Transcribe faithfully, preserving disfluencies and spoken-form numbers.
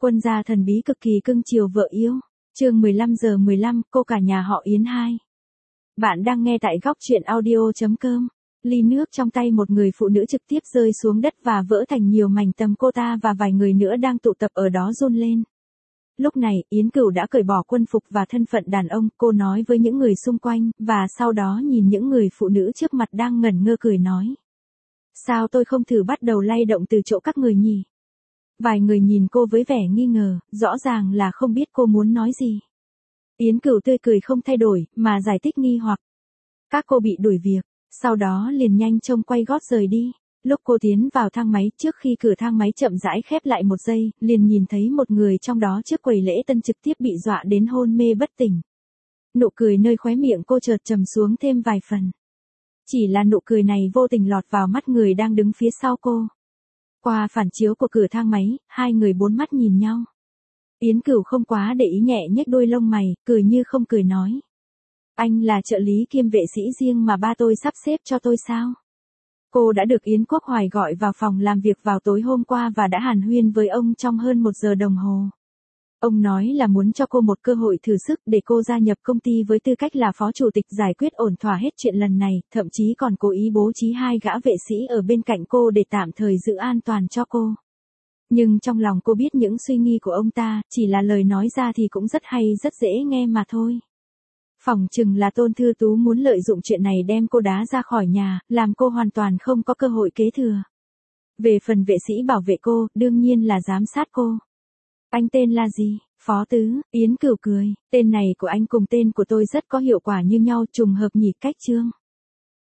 Quân gia thần bí cực kỳ cưng chiều vợ yêu. Chương mười lăm giờ mười lăm, cô cả nhà họ Yến hai. Bạn đang nghe tại góc truyện audio chấm com. Ly nước trong tay một người phụ nữ trực tiếp rơi xuống đất và vỡ thành nhiều mảnh, tầm cô ta và vài người nữa đang tụ tập ở đó run lên. Lúc này, Yến Cửu đã cởi bỏ quân phục và thân phận đàn ông, cô nói với những người xung quanh, và sau đó nhìn những người phụ nữ trước mặt đang ngẩn ngơ cười nói. Sao tôi không thử bắt đầu lay động từ chỗ các người nhỉ? Vài người nhìn cô với vẻ nghi ngờ, rõ ràng là không biết cô muốn nói gì. Yến Cửu tươi cười không thay đổi, mà giải thích nghi hoặc. Các cô bị đuổi việc, sau đó liền nhanh chóng quay gót rời đi. Lúc cô tiến vào thang máy, trước khi cửa thang máy chậm rãi khép lại một giây, liền nhìn thấy một người trong đó trước quầy lễ tân trực tiếp bị dọa đến hôn mê bất tỉnh. Nụ cười nơi khóe miệng cô chợt trầm xuống thêm vài phần. Chỉ là nụ cười này vô tình lọt vào mắt người đang đứng phía sau cô. Qua phản chiếu của cửa thang máy, hai người bốn mắt nhìn nhau. Yến Cửu không quá để ý, nhẹ nhếch đôi lông mày, cười như không cười nói. Anh là trợ lý kiêm vệ sĩ riêng mà ba tôi sắp xếp cho tôi sao? Cô đã được Yến Quốc Hoài gọi vào phòng làm việc vào tối hôm qua và đã hàn huyên với ông trong hơn một giờ đồng hồ. Ông nói là muốn cho cô một cơ hội thử sức để cô gia nhập công ty với tư cách là phó chủ tịch, giải quyết ổn thỏa hết chuyện lần này, thậm chí còn cố ý bố trí hai gã vệ sĩ ở bên cạnh cô để tạm thời giữ an toàn cho cô. Nhưng trong lòng cô biết những suy nghĩ của ông ta, chỉ là lời nói ra thì cũng rất hay, rất dễ nghe mà thôi. Phỏng chừng là Tôn Thư Tú muốn lợi dụng chuyện này đem cô đá ra khỏi nhà, làm cô hoàn toàn không có cơ hội kế thừa. Về phần vệ sĩ bảo vệ cô, đương nhiên là giám sát cô. Anh tên là gì? Phó Tứ. Yến Cửu cười, tên này của anh cùng tên của tôi rất có hiệu quả như nhau, trùng hợp nhỉ. Cách chương.